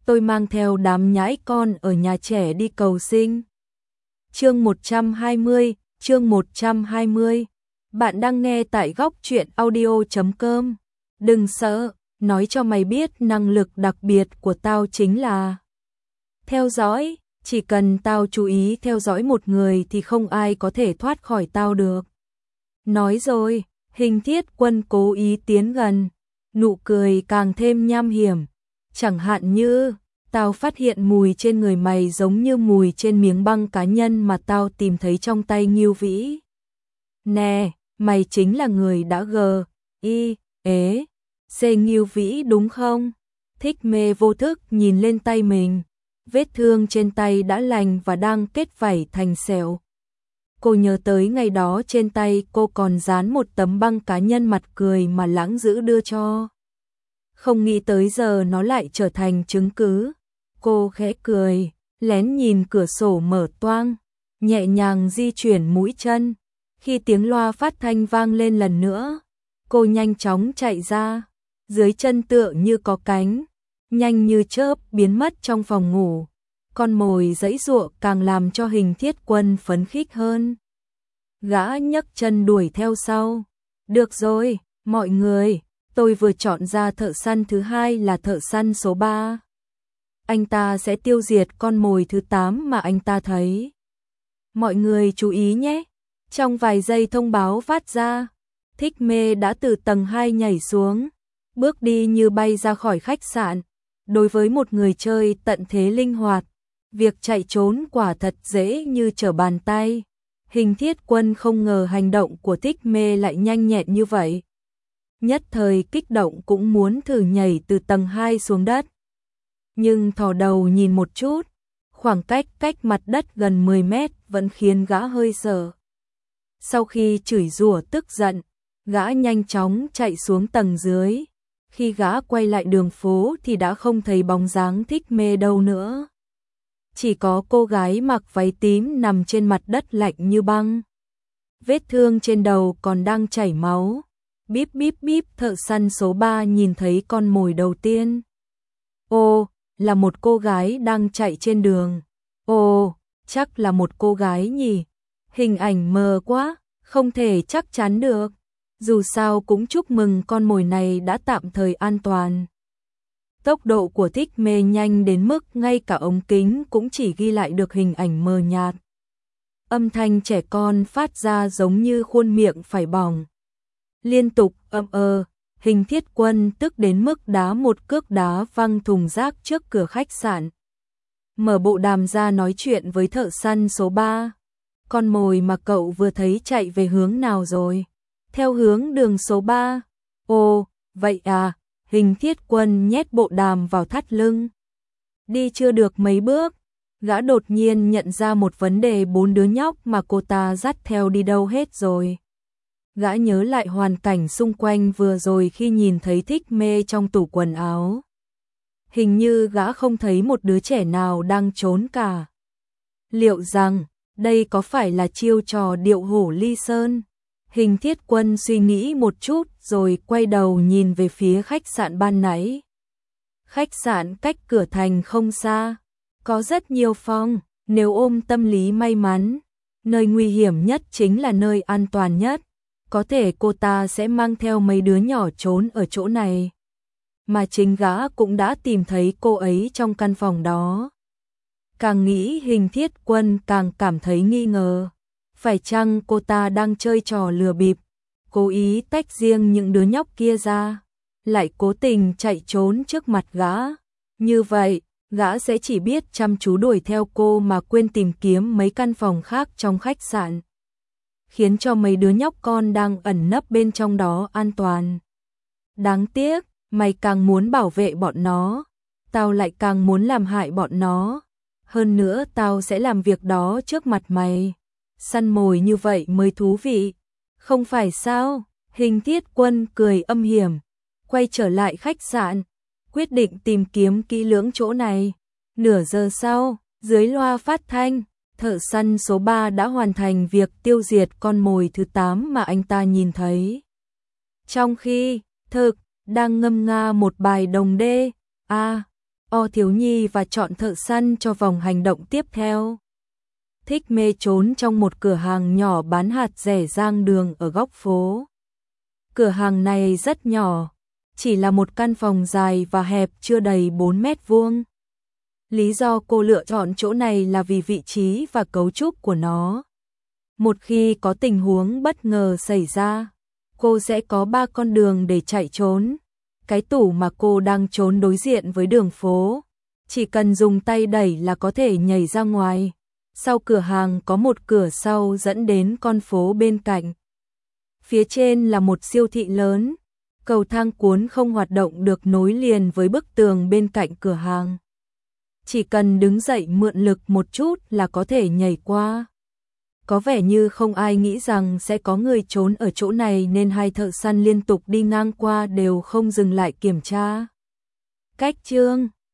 tôi mang theo đám nhãi con ở nhà trẻ đi cầu sinh. Chương 120. Bạn đang nghe tại góc truyện audio.com. Đừng sợ, nói cho mày biết năng lực đặc biệt của tao chính là theo dõi, chỉ cần tao chú ý theo dõi một người thì không ai có thể thoát khỏi tao được. Nói rồi, Hình Thiết Quân cố ý tiến gần, nụ cười càng thêm nham hiểm. Chẳng hạn như, tao phát hiện mùi trên người mày giống như mùi trên miếng băng cá nhân mà tao tìm thấy trong tay Ngưu Vĩ. Nè, mày chính là người đã C Ngưu Vĩ đúng không? Thích Mê vô thức nhìn lên tay mình, vết thương trên tay đã lành và đang kết vảy thành sẹo. Cô nhớ tới ngày đó trên tay cô còn dán một tấm băng cá nhân mặt cười mà Lãng Dữ đưa cho. Không nghĩ tới giờ nó lại trở thành chứng cứ. Cô khẽ cười, lén nhìn cửa sổ mở toang, nhẹ nhàng di chuyển mũi chân. Khi tiếng loa phát thanh vang lên lần nữa, cô nhanh chóng chạy ra, dưới chân tựa như có cánh, nhanh như chớp biến mất trong phòng ngủ. Con mồi giãy giụa càng làm cho Hình Thiết Quân phấn khích hơn. Gã nhấc chân đuổi theo sau. Được rồi, mọi người, tôi vừa chọn ra thợ săn thứ hai là thợ săn số 3. Anh ta sẽ tiêu diệt con mồi thứ 8 mà anh ta thấy. Mọi người chú ý nhé. Trong vài giây thông báo phát ra, Thích Mê đã từ tầng 2 nhảy xuống, bước đi như bay ra khỏi khách sạn. Đối với một người chơi tận thế linh hoạt, việc chạy trốn quả thật dễ như trở bàn tay. Hình Thiết Quân không ngờ hành động của Thích Mê lại nhanh nhẹn như vậy. Nhất thời kích động cũng muốn thử nhảy từ tầng 2 xuống đất. Nhưng thò đầu nhìn một chút, khoảng cách cách mặt đất gần 10 mét vẫn khiến gã hơi sợ. Sau khi chửi rủa tức giận, gã nhanh chóng chạy xuống tầng dưới. Khi gã quay lại đường phố thì đã không thấy bóng dáng Thích Mê đâu nữa. Chỉ có cô gái mặc váy tím nằm trên mặt đất lạnh như băng. Vết thương trên đầu còn đang chảy máu. Bíp bíp bíp, thợ săn số 3 nhìn thấy con mồi đầu tiên. Ồ, là một cô gái đang chạy trên đường. Ồ, chắc là một cô gái nhỉ. Hình ảnh mờ quá, không thể chắc chắn được. Dù sao cũng chúc mừng con mồi này đã tạm thời an toàn. Tốc độ của Thích Mê nhanh đến mức ngay cả ống kính cũng chỉ ghi lại được hình ảnh mờ nhạt. Âm thanh trẻ con phát ra giống như khuôn miệng phải bỏng. Liên tục Hình Thiết Quân tức đến mức đá một cước đá văng thùng rác trước cửa khách sạn. Mở bộ đàm ra nói chuyện với thợ săn số 3. Con mồi mà cậu vừa thấy chạy về hướng nào rồi? Theo hướng đường số 3. Ồ, vậy à, Hình Thiết Quân nhét bộ đàm vào thắt lưng. Đi chưa được mấy bước, gã đột nhiên nhận ra một vấn đề: 4 đứa nhóc mà cô ta dắt theo đi đâu hết rồi. Gã nhớ lại hoàn cảnh xung quanh vừa rồi khi nhìn thấy Thích Mê trong tủ quần áo. Hình như gã không thấy một đứa trẻ nào đang trốn cả. Liệu rằng, đây có phải là chiêu trò điệu hổ ly sơn? Hình Thiết Quân suy nghĩ một chút rồi quay đầu nhìn về phía khách sạn ban nãy. Khách sạn cách cửa thành không xa, có rất nhiều phòng. Nếu ôm tâm lý may mắn, nơi nguy hiểm nhất chính là nơi an toàn nhất. Có thể cô ta sẽ mang theo mấy đứa nhỏ trốn ở chỗ này. Mà chính gã cũng đã tìm thấy cô ấy trong căn phòng đó. Càng nghĩ Hình Thiết Quân càng cảm thấy nghi ngờ. Phải chăng cô ta đang chơi trò lừa bịp, cố ý tách riêng những đứa nhóc kia ra, lại cố tình chạy trốn trước mặt gã. Như vậy, gã sẽ chỉ biết chăm chú đuổi theo cô mà quên tìm kiếm mấy căn phòng khác trong khách sạn, khiến cho mấy đứa nhóc con đang ẩn nấp bên trong đó an toàn. Đáng tiếc, mày càng muốn bảo vệ bọn nó, tao lại càng muốn làm hại bọn nó. Hơn nữa tao sẽ làm việc đó trước mặt mày. Săn mồi như vậy mới thú vị, không phải sao? Hình Thiết Quân cười âm hiểm, quay trở lại khách sạn, quyết định tìm kiếm kỹ lưỡng chỗ này. Nửa giờ sau, dưới loa phát thanh, thợ săn số 3 đã hoàn thành việc tiêu diệt con mồi thứ 8 mà anh ta nhìn thấy. Trong khi, Thực đang ngâm nga một bài đồng đê, thiếu nhi và chọn thợ săn cho vòng hành động tiếp theo. Thích Mê trốn trong một cửa hàng nhỏ bán hạt rẻ giang đường ở góc phố. Cửa hàng này rất nhỏ, chỉ là một căn phòng dài và hẹp chưa đầy 4 mét vuông. Lý do cô lựa chọn chỗ này là vì vị trí và cấu trúc của nó. Một khi có tình huống bất ngờ xảy ra, cô sẽ có 3 con đường để chạy trốn. Cái tủ mà cô đang trốn đối diện với đường phố, chỉ cần dùng tay đẩy là có thể nhảy ra ngoài. Sau cửa hàng có một cửa sau dẫn đến con phố bên cạnh. Phía trên là một siêu thị lớn, cầu thang cuốn không hoạt động được nối liền với bức tường bên cạnh cửa hàng. Chỉ cần đứng dậy mượn lực một chút là có thể nhảy qua. Có vẻ như không ai nghĩ rằng sẽ có người trốn ở chỗ này nên hai thợ săn liên tục đi ngang qua đều không dừng lại kiểm tra. Cách chương